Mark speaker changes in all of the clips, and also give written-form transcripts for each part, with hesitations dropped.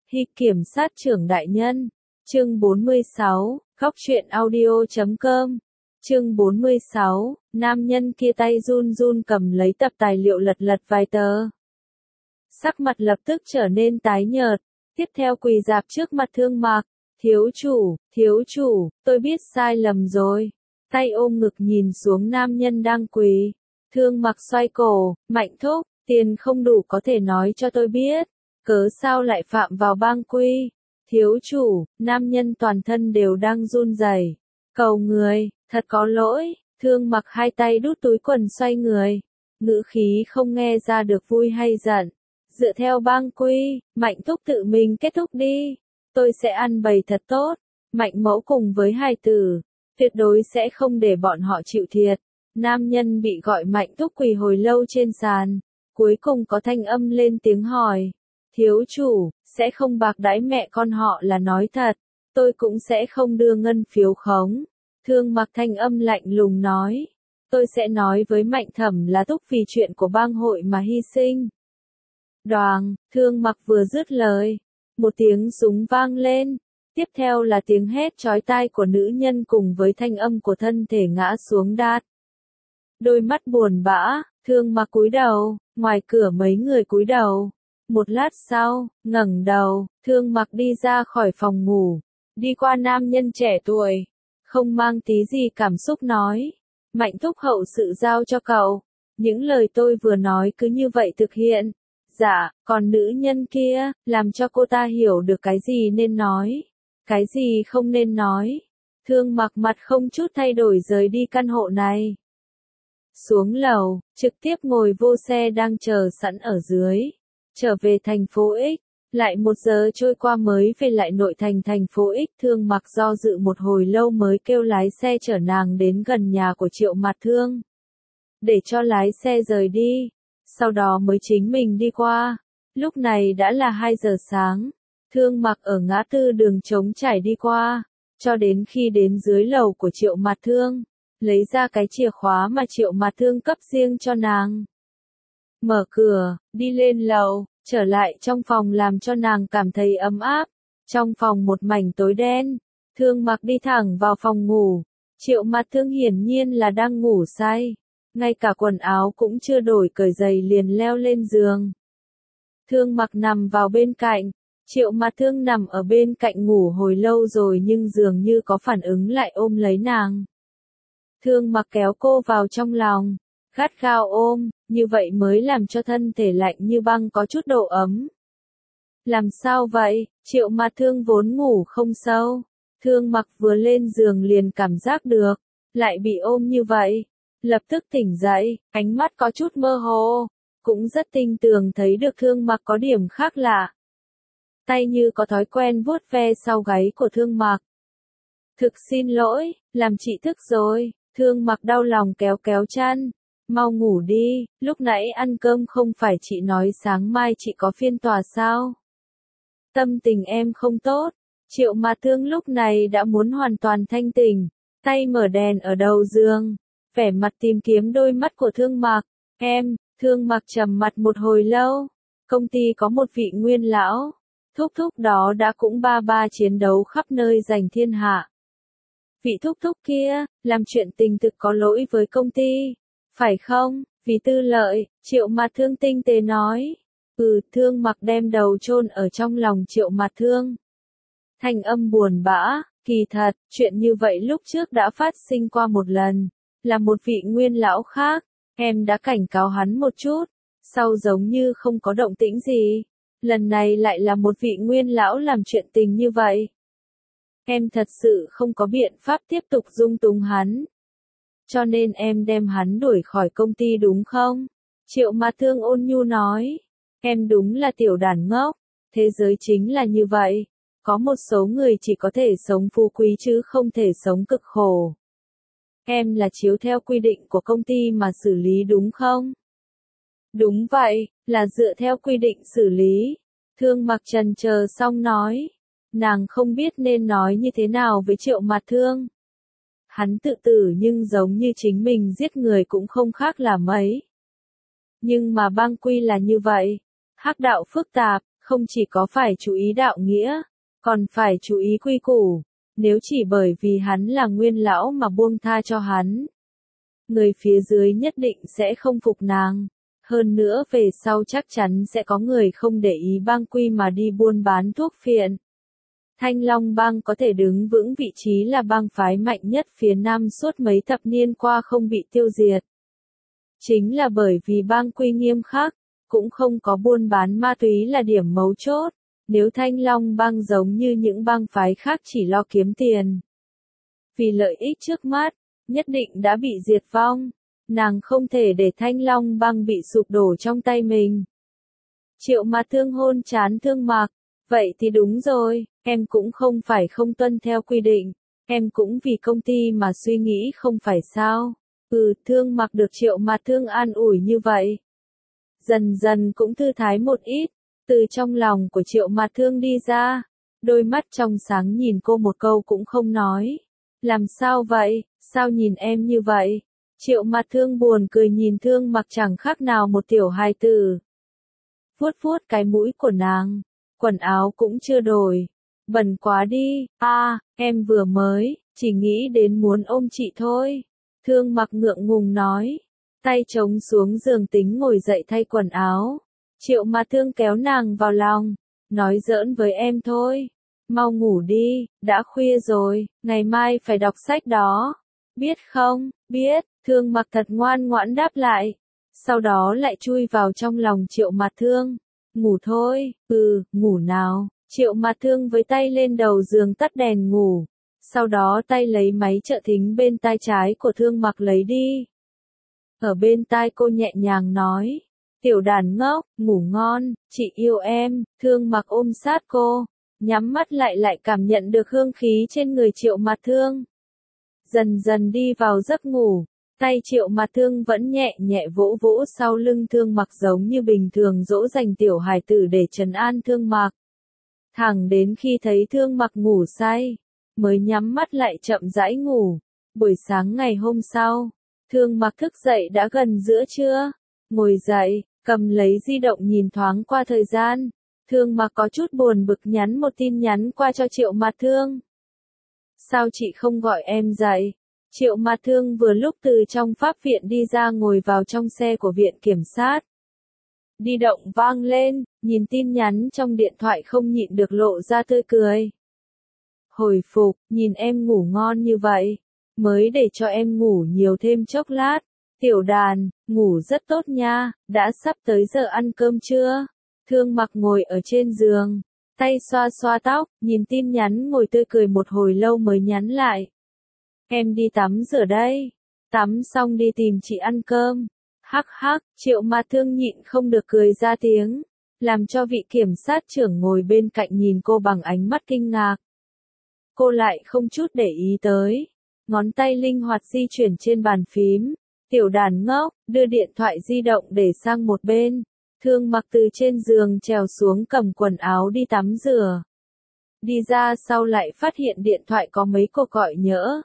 Speaker 1: Hy kiểm sát trưởng đại nhân. Chương 46, Góc truyện audio.com. Chương 46, nam nhân kia tay run run cầm lấy tập tài liệu lật lật vài tờ. Sắc mặt lập tức trở nên tái nhợt, tiếp theo quỳ rạp trước mặt Thương Mặc. Thiếu chủ, tôi biết sai lầm rồi. Tay ôm ngực nhìn xuống nam nhân đang quỳ. Thương Mặc xoay cổ, Mạnh thúc, tiền không đủ có thể nói cho tôi biết. Cớ sao lại phạm vào bang quy? Thiếu chủ, nam nhân toàn thân đều đang run rẩy. Cầu người, thật có lỗi. Thương Mặc hai tay đút túi quần xoay người. Ngữ khí không nghe ra được vui hay giận. Dựa theo bang quy, Mạnh thúc tự mình kết thúc đi. Tôi sẽ ăn bày thật tốt. Mạnh mẫu cùng với hài tử, tuyệt đối sẽ không để bọn họ chịu thiệt. Nam nhân bị gọi Mạnh thúc quỳ hồi lâu trên sàn. Cuối cùng có thanh âm lên tiếng hỏi. Thiếu chủ, sẽ không bạc đãi mẹ con họ là nói thật. Tôi cũng sẽ không đưa ngân phiếu khống. Thương Mặc thanh âm lạnh lùng nói. Tôi sẽ nói với Mạnh thẩm là thúc vì chuyện của bang hội mà hy sinh. Đoàng, Thương Mặc vừa dứt lời. Một tiếng súng vang lên. Tiếp theo là tiếng hét chói tai của nữ nhân cùng với thanh âm của thân thể ngã xuống đát. Đôi mắt buồn bã, Thương Mặc cúi đầu, ngoài cửa mấy người cúi đầu. Một lát sau, ngẩng đầu, Thương Mặc đi ra khỏi phòng ngủ, đi qua nam nhân trẻ tuổi, không mang tí gì cảm xúc nói. Mạnh thúc hậu sự giao cho cậu, những lời tôi vừa nói cứ như vậy thực hiện. Dạ, còn nữ nhân kia, làm cho cô ta hiểu được cái gì nên nói, cái gì không nên nói. Thương Mặc mặt không chút thay đổi rời đi căn hộ này. Xuống lầu, trực tiếp ngồi vô xe đang chờ sẵn ở dưới. Trở về thành phố X, lại 1 giờ trôi qua mới về lại nội thành thành phố X. Thương Mặc do dự một hồi lâu mới kêu lái xe chở nàng đến gần nhà của Triệu Mạt Thương. Để cho lái xe rời đi, sau đó mới chính mình đi qua. Lúc này đã là 2 giờ sáng, Thương Mặc ở ngã tư đường trống trải đi qua, cho đến khi đến dưới lầu của Triệu Mạt Thương, lấy ra cái chìa khóa mà Triệu Mạt Thương cấp riêng cho nàng. Mở cửa, đi lên lầu, trở lại trong phòng làm cho nàng cảm thấy ấm áp. Trong phòng một mảnh tối đen, Thương Mặc đi thẳng vào phòng ngủ. Triệu Mạt Thương hiển nhiên là đang ngủ say, ngay cả quần áo cũng chưa đổi cởi giày liền leo lên giường. Thương Mặc nằm vào bên cạnh, Triệu Mạt Thương nằm ở bên cạnh ngủ hồi lâu rồi nhưng dường như có phản ứng lại ôm lấy nàng. Thương Mặc kéo cô vào trong lòng, gắt gao ôm, như vậy mới làm cho thân thể lạnh như băng có chút độ ấm. Làm sao vậy? Triệu Mạt Thương vốn ngủ không sâu. Thương Mặc vừa lên giường liền cảm giác được, lại bị ôm như vậy. Lập tức tỉnh dậy, ánh mắt có chút mơ hồ, cũng rất tinh tường thấy được Thương Mặc có điểm khác lạ. Tay như có thói quen vuốt ve sau gáy của Thương Mặc. Thực xin lỗi, làm chị thức rồi. Thương Mặc đau lòng kéo kéo chăn. Mau ngủ đi, lúc nãy ăn cơm không phải chị nói sáng mai chị có phiên tòa sao? Tâm tình em không tốt. Triệu Mạt Thương lúc này đã muốn hoàn toàn thanh tỉnh, tay mở đèn ở đầu giường, vẻ mặt tìm kiếm đôi mắt của Thương Mặc. Thương Mặc trầm mặt một hồi lâu. Công ty có một vị nguyên lão, thúc thúc đó đã cũng ba chiến đấu khắp nơi giành thiên hạ. Vị thúc thúc kia, làm chuyện tình thực có lỗi với công ty, phải không? Vì tư lợi, Triệu Mạt Thương tinh tế nói. Thương Mặc đem đầu chôn ở trong lòng Triệu Mạt Thương. Thanh âm buồn bã, kỳ thật, chuyện như vậy lúc trước đã phát sinh qua một lần, là một vị nguyên lão khác, em đã cảnh cáo hắn một chút, sau giống như không có động tĩnh gì. Lần này lại là một vị nguyên lão làm chuyện tình như vậy. Em thật sự không có biện pháp tiếp tục dung túng hắn. Cho nên em đem hắn đuổi khỏi công ty đúng không? Triệu Mạt Thương ôn nhu nói. Em đúng là tiểu đàn ngốc. Thế giới chính là như vậy. Có một số người chỉ có thể sống phú quý chứ không thể sống cực khổ. Em là chiếu theo quy định của công ty mà xử lý đúng không? Đúng vậy, là dựa theo quy định xử lý. Thương Mặc chần chờ xong nói. Nàng không biết nên nói như thế nào với Triệu Mạt Thương. Hắn tự tử nhưng giống như chính mình giết người cũng không khác là mấy. Nhưng mà bang quy là như vậy. Hắc đạo phức tạp, không chỉ có phải chú ý đạo nghĩa, còn phải chú ý quy củ. Nếu chỉ bởi vì hắn là nguyên lão mà buông tha cho hắn, người phía dưới nhất định sẽ không phục nàng. Hơn nữa về sau chắc chắn sẽ có người không để ý bang quy mà đi buôn bán thuốc phiện. Thanh Long bang có thể đứng vững vị trí là bang phái mạnh nhất phía Nam suốt mấy thập niên qua không bị tiêu diệt. Chính là bởi vì bang quy nghiêm khắc, cũng không có buôn bán ma túy là điểm mấu chốt. Nếu Thanh Long bang giống như những bang phái khác chỉ lo kiếm tiền, vì lợi ích trước mắt, nhất định đã bị diệt vong. Nàng không thể để Thanh Long bang bị sụp đổ trong tay mình. Triệu Mạt Thương hôn trán Thương Mặc. Vậy thì đúng rồi, em cũng không phải không tuân theo quy định. Em cũng vì công ty mà suy nghĩ không phải sao. Thương Mặc được Triệu Mạt Thương an ủi như vậy. Dần dần cũng thư thái một ít. Từ trong lòng của Triệu Mạt Thương đi ra. Đôi mắt trong sáng nhìn cô một câu cũng không nói. Làm sao vậy, sao nhìn em như vậy? Triệu Mạt Thương buồn cười nhìn Thương Mặc chẳng khác nào một tiểu hài tử. Vuốt vuốt cái mũi của nàng. Quần áo cũng chưa đổi. Bẩn quá đi, em vừa mới, chỉ nghĩ đến muốn ôm chị thôi. Thương Mặc ngượng ngùng nói. Tay chống xuống giường tính ngồi dậy thay quần áo. Triệu Mạt Thương kéo nàng vào lòng. Nói giỡn với em thôi. Mau ngủ đi, đã khuya rồi, ngày mai phải đọc sách đó. Biết không, biết, Thương Mặc thật ngoan ngoãn đáp lại. Sau đó lại chui vào trong lòng Triệu Mạt Thương. Ngủ thôi, ngủ nào. Triệu Mạt Thương với tay lên đầu giường tắt đèn ngủ. Sau đó tay lấy máy trợ thính bên tai trái của Thương Mặc lấy đi. Ở bên tai cô nhẹ nhàng nói. Tiểu đàn ngốc, ngủ ngon, chị yêu em. Thương Mặc ôm sát cô. Nhắm mắt lại cảm nhận được hương khí trên người Triệu Mạt Thương. Dần dần đi vào giấc ngủ. Tay Triệu Mạt Thương vẫn nhẹ nhẹ vỗ vỗ sau lưng Thương Mặc giống như bình thường dỗ dành tiểu hài tử để trấn an Thương Mặc. Thẳng đến khi thấy Thương Mặc ngủ say, mới nhắm mắt lại chậm rãi ngủ. Buổi sáng ngày hôm sau, Thương Mặc thức dậy đã gần giữa trưa. Ngồi dậy, cầm lấy di động nhìn thoáng qua thời gian. Thương Mặc có chút buồn bực nhắn một tin nhắn qua cho Triệu Mạt Thương. Sao chị không gọi em dậy? Triệu Mạt Thương vừa lúc từ trong pháp viện đi ra ngồi vào trong xe của viện kiểm sát. Di động vang lên, nhìn tin nhắn trong điện thoại không nhịn được lộ ra tươi cười. Hồi phục, nhìn em ngủ ngon như vậy, mới để cho em ngủ nhiều thêm chốc lát. Tiểu đàn, ngủ rất tốt nha, đã sắp tới giờ ăn cơm chưa? Thương Mặc ngồi ở trên giường, tay xoa xoa tóc, nhìn tin nhắn ngồi tươi cười một hồi lâu mới nhắn lại. Em đi tắm rửa đây. Tắm xong đi tìm chị ăn cơm. Hắc hắc, Triệu Mạt Thương nhịn không được cười ra tiếng. Làm cho vị kiểm sát trưởng ngồi bên cạnh nhìn cô bằng ánh mắt kinh ngạc. Cô lại không chút để ý tới. Ngón tay linh hoạt di chuyển trên bàn phím. Tiểu đàn ngốc, đưa điện thoại di động để sang một bên. Thương Mặc từ trên giường trèo xuống cầm quần áo đi tắm rửa. Đi ra sau lại phát hiện điện thoại có mấy cuộc gọi nhỡ.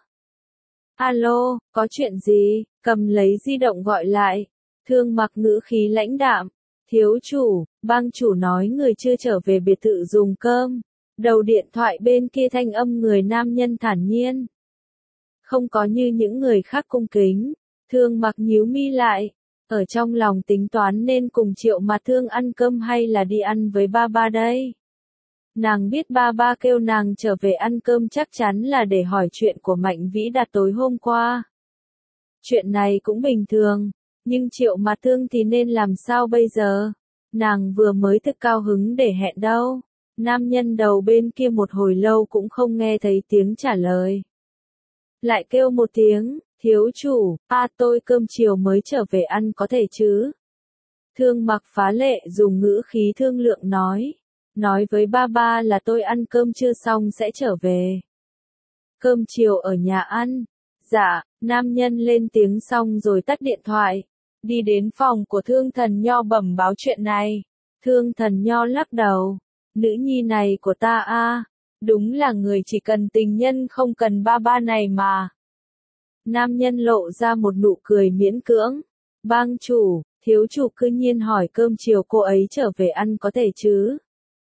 Speaker 1: Alo, có chuyện gì? Cầm lấy di động gọi lại. Thương Mặc ngữ khí lãnh đạm. Thiếu chủ, bang chủ nói người chưa trở về biệt thự dùng cơm. Đầu điện thoại bên kia thanh âm người nam nhân thản nhiên. Không có như những người khác cung kính. Thương Mặc nhíu mi lại. Ở trong lòng tính toán nên cùng Triệu Mạt Thương ăn cơm hay là đi ăn với ba ba đây. Nàng biết ba ba kêu nàng trở về ăn cơm chắc chắn là để hỏi chuyện của Mạnh Vĩ Đạt tối hôm qua. Chuyện này cũng bình thường, nhưng Triệu Mạt Thương thì nên làm sao bây giờ? Nàng vừa mới thực cao hứng để hẹn đâu. Nam nhân đầu bên kia một hồi lâu cũng không nghe thấy tiếng trả lời. Lại kêu một tiếng, thiếu chủ, tôi cơm chiều mới trở về ăn có thể chứ? Thương Mặc phá lệ dùng ngữ khí thương lượng nói. Nói với ba ba là tôi ăn cơm trưa xong sẽ trở về. Cơm chiều ở nhà ăn. Dạ, nam nhân lên tiếng xong rồi tắt điện thoại. Đi đến phòng của Thương Thần Nho bẩm báo chuyện này. Thương Thần Nho lắc đầu. Nữ nhi này của ta đúng là người chỉ cần tình nhân không cần ba ba này mà. Nam nhân lộ ra một nụ cười miễn cưỡng. Bang chủ, thiếu chủ cư nhiên hỏi cơm chiều cô ấy trở về ăn có thể chứ?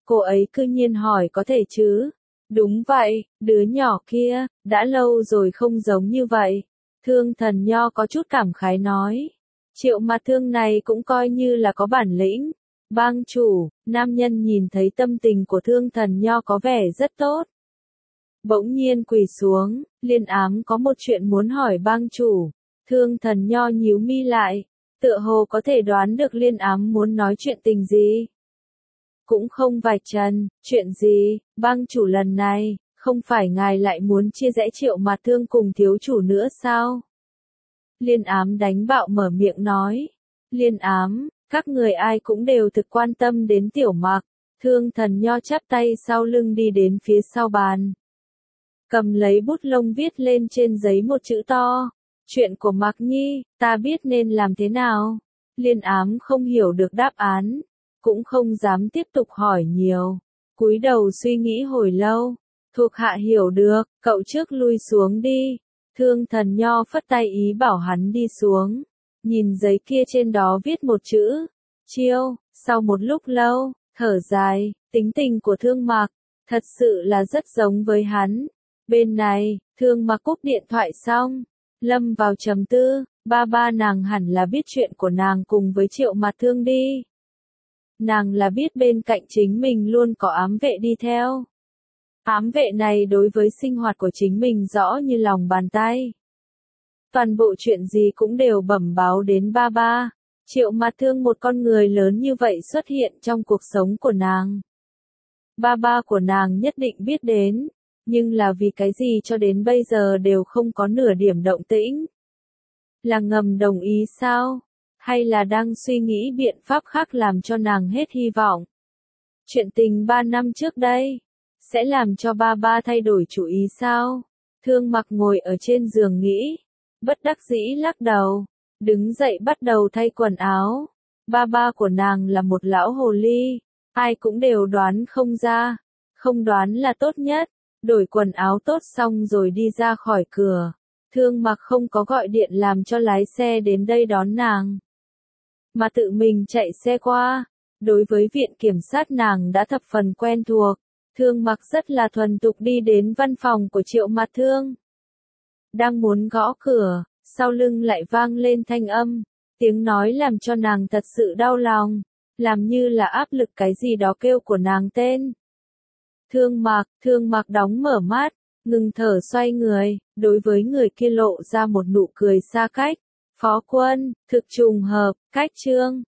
Speaker 1: Cô ấy cư nhiên hỏi có thể chứ? Đúng vậy, đứa nhỏ kia, đã lâu rồi không giống như vậy. Thương Thần Nho có chút cảm khái nói. Triệu Mặt Thương này cũng coi như là có bản lĩnh. Bang chủ, nam nhân nhìn thấy tâm tình của Thương Thần Nho có vẻ rất tốt. Bỗng nhiên quỳ xuống, Liên Ám có một chuyện muốn hỏi bang chủ. Thương Thần Nho nhíu mi lại, tựa hồ có thể đoán được Liên Ám muốn nói chuyện tình gì. Cũng không vạch trần, chuyện gì, bang chủ lần này, không phải ngài lại muốn chia rẽ Triệu Mặt Thương cùng thiếu chủ nữa sao? Liên Ám đánh bạo mở miệng nói. Liên Ám, các người ai cũng đều thực quan tâm đến Tiểu Mặc. Thương Thần Nho chắp tay sau lưng đi đến phía sau bàn. Cầm lấy bút lông viết lên trên giấy một chữ to. Chuyện của Mặc Nhi, ta biết nên làm thế nào? Liên Ám không hiểu được đáp án, cũng không dám tiếp tục hỏi nhiều. Cúi đầu suy nghĩ hồi lâu. Thuộc hạ hiểu được, cậu trước lui xuống đi. Thương Thần Nho phất tay ý bảo hắn đi xuống. Nhìn giấy kia trên đó viết một chữ. Chiêu, sau một lúc lâu, thở dài, tính tình của Thương Mặc, thật sự là rất giống với hắn. Bên này, Thương Mặc cúp điện thoại xong, lâm vào trầm tư, ba nàng hẳn là biết chuyện của nàng cùng với Triệu Mặt Thương đi. Nàng là biết bên cạnh chính mình luôn có ám vệ đi theo. Ám vệ này đối với sinh hoạt của chính mình rõ như lòng bàn tay. Toàn bộ chuyện gì cũng đều bẩm báo đến ba. Triệu Mặt Thương một con người lớn như vậy xuất hiện trong cuộc sống của nàng. Ba của nàng nhất định biết đến, nhưng là vì cái gì cho đến bây giờ đều không có nửa điểm động tĩnh. Là ngầm đồng ý sao? Hay là đang suy nghĩ biện pháp khác làm cho nàng hết hy vọng? Chuyện tình 3 năm trước đây, sẽ làm cho ba thay đổi chủ ý sao? Thương Mặc ngồi ở trên giường nghĩ, bất đắc dĩ lắc đầu, đứng dậy bắt đầu thay quần áo. Ba của nàng là một lão hồ ly, ai cũng đều đoán không ra, không đoán là tốt nhất. Đổi quần áo tốt xong rồi đi ra khỏi cửa. Thương Mặc không có gọi điện làm cho lái xe đến đây đón nàng, mà tự mình chạy xe qua. Đối với viện kiểm sát nàng đã thập phần quen thuộc. Thương Mặc rất là thuần thục đi đến văn phòng của Triệu Mặt Thương. Đang muốn gõ cửa, sau lưng lại vang lên thanh âm. Tiếng nói làm cho nàng thật sự đau lòng, làm như là áp lực cái gì đó kêu của nàng tên. Thương Mặc đóng mở mắt, ngừng thở xoay người, đối với người kia lộ ra một nụ cười xa cách. Phó Quân, thực trùng hợp, cách chương.